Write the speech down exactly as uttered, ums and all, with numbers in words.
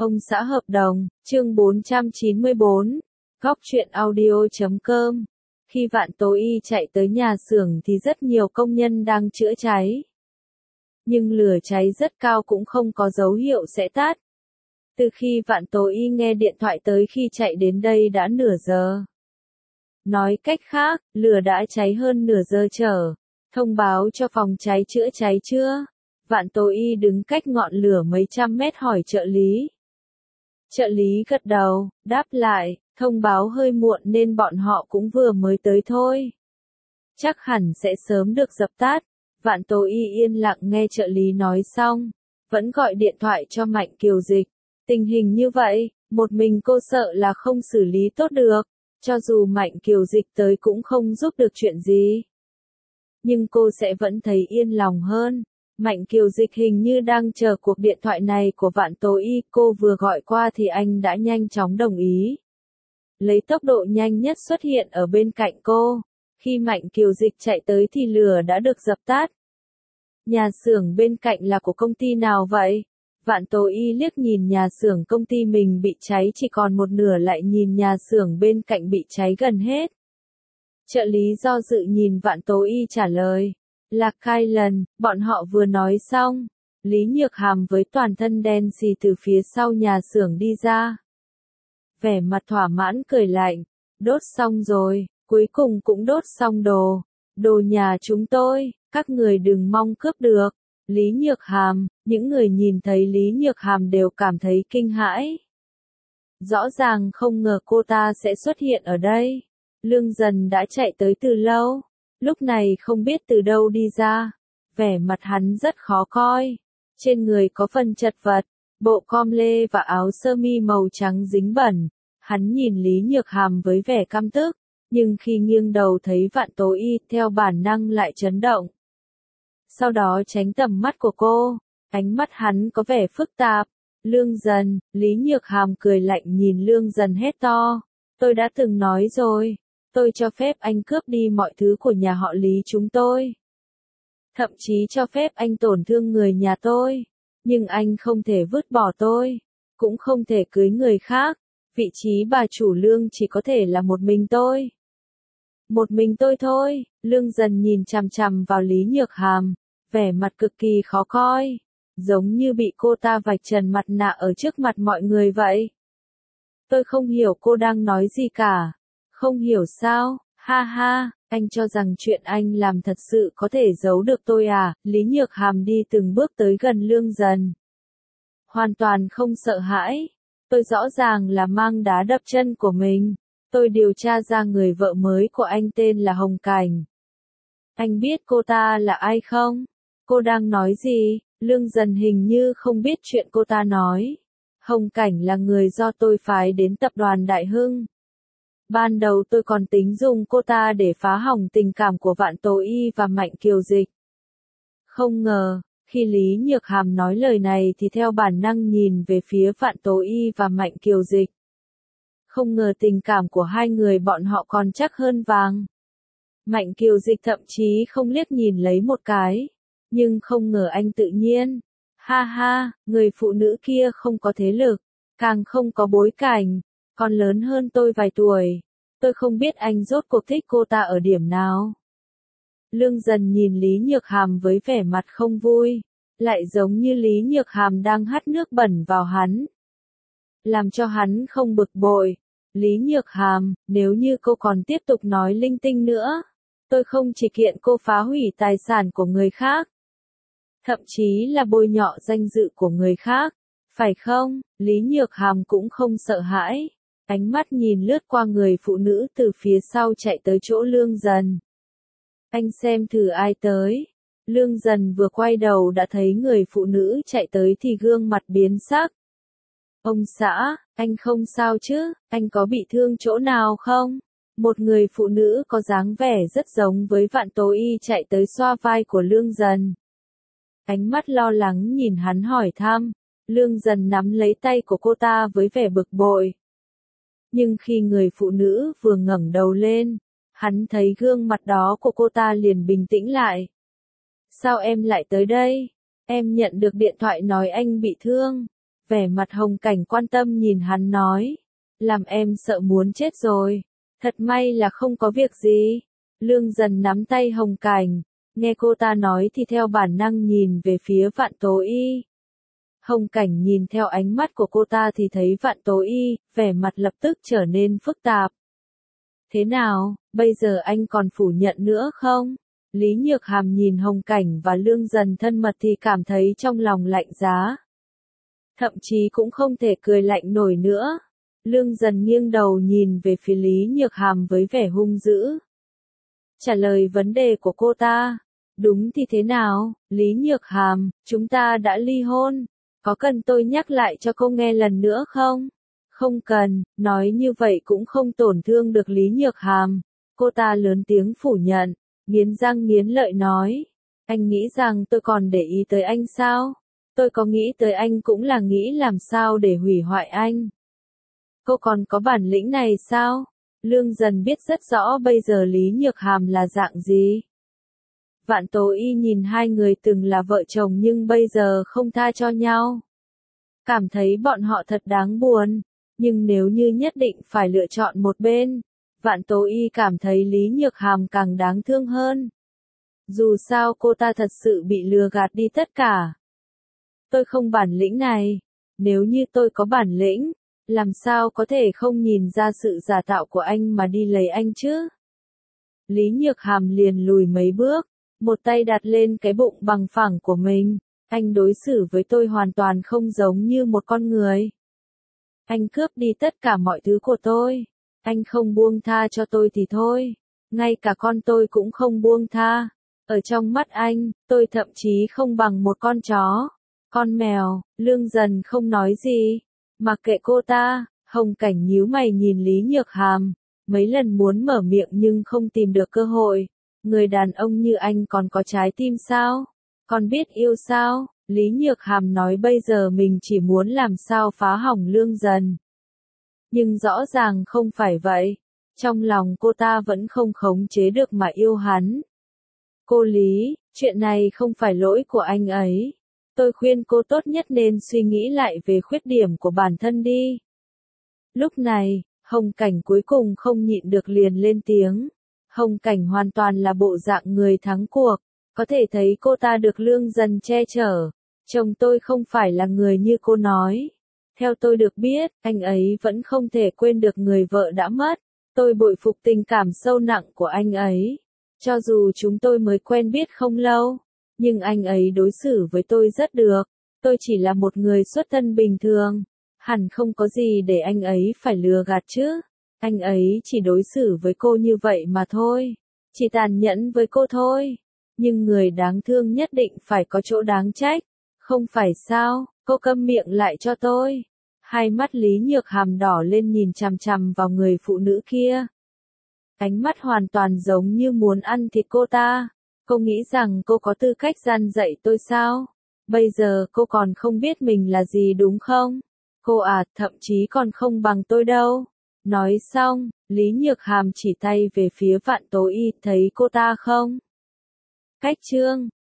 Ông xã hợp đồng, chương bốn trăm chín mươi bốn, góc truyện audio chấm com. Khi Vạn Tố Y chạy tới nhà xưởng thì rất nhiều công nhân đang chữa cháy. Nhưng lửa cháy rất cao cũng không có dấu hiệu sẽ tắt. Từ khi Vạn Tố Y nghe điện thoại tới khi chạy đến đây đã nửa giờ. Nói cách khác, lửa đã cháy hơn nửa giờ chờ. Thông báo cho phòng cháy chữa cháy chưa? Vạn Tố Y đứng cách ngọn lửa mấy trăm mét hỏi trợ lý. Trợ lý gật đầu, đáp lại, thông báo hơi muộn nên bọn họ cũng vừa mới tới thôi. Chắc hẳn sẽ sớm được dập tắt. Vạn Tố Y yên lặng nghe trợ lý nói xong, vẫn gọi điện thoại cho Mạnh Kiều Dịch. Tình hình như vậy, một mình cô sợ là không xử lý tốt được, cho dù Mạnh Kiều Dịch tới cũng không giúp được chuyện gì. Nhưng cô sẽ vẫn thấy yên lòng hơn. Mạnh Kiều Dịch hình như đang chờ cuộc điện thoại này của Vạn Tố Y, cô vừa gọi qua thì anh đã nhanh chóng đồng ý. Lấy tốc độ nhanh nhất xuất hiện ở bên cạnh cô. Khi Mạnh Kiều Dịch chạy tới thì lửa đã được dập tắt. Nhà xưởng bên cạnh là của công ty nào vậy? Vạn Tố Y liếc nhìn nhà xưởng công ty mình bị cháy chỉ còn một nửa lại nhìn nhà xưởng bên cạnh bị cháy gần hết. Trợ lý do dự nhìn Vạn Tố Y trả lời. Lạc Khai Lần, bọn họ vừa nói xong. Lý Nhược Hàm với toàn thân đen xì từ phía sau nhà xưởng đi ra. Vẻ mặt thỏa mãn cười lạnh. Đốt xong rồi, cuối cùng cũng đốt xong đồ. Đồ nhà chúng tôi, các người đừng mong cướp được. Lý Nhược Hàm, những người nhìn thấy Lý Nhược Hàm đều cảm thấy kinh hãi. Rõ ràng không ngờ cô ta sẽ xuất hiện ở đây. Lương Dần đã chạy tới từ lâu. Lúc này không biết từ đâu đi ra. Vẻ mặt hắn rất khó coi. Trên người có phần chật vật, bộ com lê và áo sơ mi màu trắng dính bẩn. Hắn nhìn Lý Nhược Hàm với vẻ căm tức, nhưng khi nghiêng đầu thấy Vạn Tố Y theo bản năng lại chấn động. Sau đó tránh tầm mắt của cô, ánh mắt hắn có vẻ phức tạp. Lương Dần, Lý Nhược Hàm cười lạnh nhìn Lương Dần hét to. Tôi đã từng nói rồi. Tôi cho phép anh cướp đi mọi thứ của nhà họ Lý chúng tôi. Thậm chí cho phép anh tổn thương người nhà tôi. Nhưng anh không thể vứt bỏ tôi. Cũng không thể cưới người khác. Vị trí bà chủ Lương chỉ có thể là một mình tôi. Một mình tôi thôi. Lương Dần nhìn chằm chằm vào Lý Nhược Hàm. Vẻ mặt cực kỳ khó coi. Giống như bị cô ta vạch trần mặt nạ ở trước mặt mọi người vậy. Tôi không hiểu cô đang nói gì cả. Không hiểu sao, ha ha, anh cho rằng chuyện anh làm thật sự có thể giấu được tôi à? Lý Nhược Hàm đi từng bước tới gần Lương Dần. Hoàn toàn không sợ hãi. Tôi rõ ràng là mang đá đập chân của mình. Tôi điều tra ra người vợ mới của anh tên là Hồng Cảnh. Anh biết cô ta là ai không? Cô đang nói gì? Lương Dần hình như không biết chuyện cô ta nói. Hồng Cảnh là người do tôi phái đến tập đoàn Đại Hưng. Ban đầu tôi còn tính dùng cô ta để phá hỏng tình cảm của Vạn Tố Y và Mạnh Kiều Dịch. Không ngờ, khi Lý Nhược Hàm nói lời này thì theo bản năng nhìn về phía Vạn Tố Y và Mạnh Kiều Dịch. Không ngờ tình cảm của hai người bọn họ còn chắc hơn vàng. Mạnh Kiều Dịch thậm chí không liếc nhìn lấy một cái. Nhưng không ngờ anh tự nhiên. Ha ha, người phụ nữ kia không có thế lực, càng không có bối cảnh. Còn lớn hơn tôi vài tuổi. Tôi không biết anh rốt cuộc thích cô ta ở điểm nào. Lương Dần nhìn Lý Nhược Hàm với vẻ mặt không vui. Lại giống như Lý Nhược Hàm đang hắt nước bẩn vào hắn. Làm cho hắn không bực bội. Lý Nhược Hàm, nếu như cô còn tiếp tục nói linh tinh nữa. Tôi không chỉ kiện cô phá hủy tài sản của người khác. Thậm chí là bôi nhọ danh dự của người khác. Phải không? Lý Nhược Hàm cũng không sợ hãi. Ánh mắt nhìn lướt qua người phụ nữ từ phía sau chạy tới chỗ Lương Dần. Anh xem thử ai tới. Lương Dần vừa quay đầu đã thấy người phụ nữ chạy tới thì gương mặt biến sắc. Ông xã, anh không sao chứ, anh có bị thương chỗ nào không? Một người phụ nữ có dáng vẻ rất giống với Vạn Tố Y chạy tới xoa vai của Lương Dần. Ánh mắt lo lắng nhìn hắn hỏi thăm. Lương Dần nắm lấy tay của cô ta với vẻ bực bội. Nhưng khi người phụ nữ vừa ngẩng đầu lên, hắn thấy gương mặt đó của cô ta liền bình tĩnh lại. Sao em lại tới đây? Em nhận được điện thoại nói anh bị thương. Vẻ mặt Hồng Cảnh quan tâm nhìn hắn nói. Làm em sợ muốn chết rồi. Thật may là không có việc gì. Lương Dần nắm tay Hồng Cảnh. Nghe cô ta nói thì theo bản năng nhìn về phía Vạn Tố Y. Hồng Cảnh nhìn theo ánh mắt của cô ta thì thấy Vạn Tố Y, vẻ mặt lập tức trở nên phức tạp. Thế nào, bây giờ anh còn phủ nhận nữa không? Lý Nhược Hàm nhìn Hồng Cảnh và Lương Dần thân mật thì cảm thấy trong lòng lạnh giá. Thậm chí cũng không thể cười lạnh nổi nữa. Lương Dần nghiêng đầu nhìn về phía Lý Nhược Hàm với vẻ hung dữ. Trả lời vấn đề của cô ta. Đúng thì thế nào, Lý Nhược Hàm, chúng ta đã ly hôn. Có cần tôi nhắc lại cho cô nghe lần nữa không? Không cần, nói như vậy cũng không tổn thương được Lý Nhược Hàm. Cô ta lớn tiếng phủ nhận, nghiến răng nghiến lợi nói. Anh nghĩ rằng tôi còn để ý tới anh sao? Tôi có nghĩ tới anh cũng là nghĩ làm sao để hủy hoại anh. Cô còn có bản lĩnh này sao? Lương Dần biết rất rõ bây giờ Lý Nhược Hàm là dạng gì. Vạn Tố Y nhìn hai người từng là vợ chồng nhưng bây giờ không tha cho nhau. Cảm thấy bọn họ thật đáng buồn. Nhưng nếu như nhất định phải lựa chọn một bên, Vạn Tố Y cảm thấy Lý Nhược Hàm càng đáng thương hơn. Dù sao cô ta thật sự bị lừa gạt đi tất cả. Tôi không bản lĩnh này. Nếu như tôi có bản lĩnh, làm sao có thể không nhìn ra sự giả tạo của anh mà đi lấy anh chứ? Lý Nhược Hàm liền lùi mấy bước, một tay đặt lên cái bụng bằng phẳng của mình. Anh đối xử với tôi hoàn toàn không giống như một con người. Anh cướp đi tất cả mọi thứ của tôi. Anh không buông tha cho tôi thì thôi. Ngay cả con tôi cũng không buông tha. Ở trong mắt anh, tôi thậm chí không bằng một con chó. Con mèo. Lương Dần không nói gì. Mặc kệ cô ta, Hồng Cảnh nhíu mày nhìn Lý Nhược Hàm. Mấy lần muốn mở miệng nhưng không tìm được cơ hội. Người đàn ông như anh còn có trái tim sao? Còn biết yêu sao? Lý Nhược Hàm nói bây giờ mình chỉ muốn làm sao phá hỏng Lương Dần. Nhưng rõ ràng không phải vậy. Trong lòng cô ta vẫn không khống chế được mà yêu hắn. Cô Lý, chuyện này không phải lỗi của anh ấy. Tôi khuyên cô tốt nhất nên suy nghĩ lại về khuyết điểm của bản thân đi. Lúc này, Hồng Cảnh cuối cùng không nhịn được liền lên tiếng. Hồng Cảnh hoàn toàn là bộ dạng người thắng cuộc. Có thể thấy cô ta được Lương Dần che chở. Chồng tôi không phải là người như cô nói. Theo tôi được biết, anh ấy vẫn không thể quên được người vợ đã mất. Tôi bội phục tình cảm sâu nặng của anh ấy. Cho dù chúng tôi mới quen biết không lâu, nhưng anh ấy đối xử với tôi rất được. Tôi chỉ là một người xuất thân bình thường. Hẳn không có gì để anh ấy phải lừa gạt chứ. Anh ấy chỉ đối xử với cô như vậy mà thôi. Chỉ tàn nhẫn với cô thôi. Nhưng người đáng thương nhất định phải có chỗ đáng trách. Không phải sao, cô câm miệng lại cho tôi. Hai mắt Lý Nhược Hàm đỏ lên nhìn chằm chằm vào người phụ nữ kia. Ánh mắt hoàn toàn giống như muốn ăn thịt cô ta. Cô nghĩ rằng cô có tư cách gian dạy tôi sao? Bây giờ cô còn không biết mình là gì đúng không? Cô à, thậm chí còn không bằng tôi đâu. Nói xong, Lý Nhược Hàm chỉ tay về phía Vạn Tố Y, thấy cô ta không? Cách chương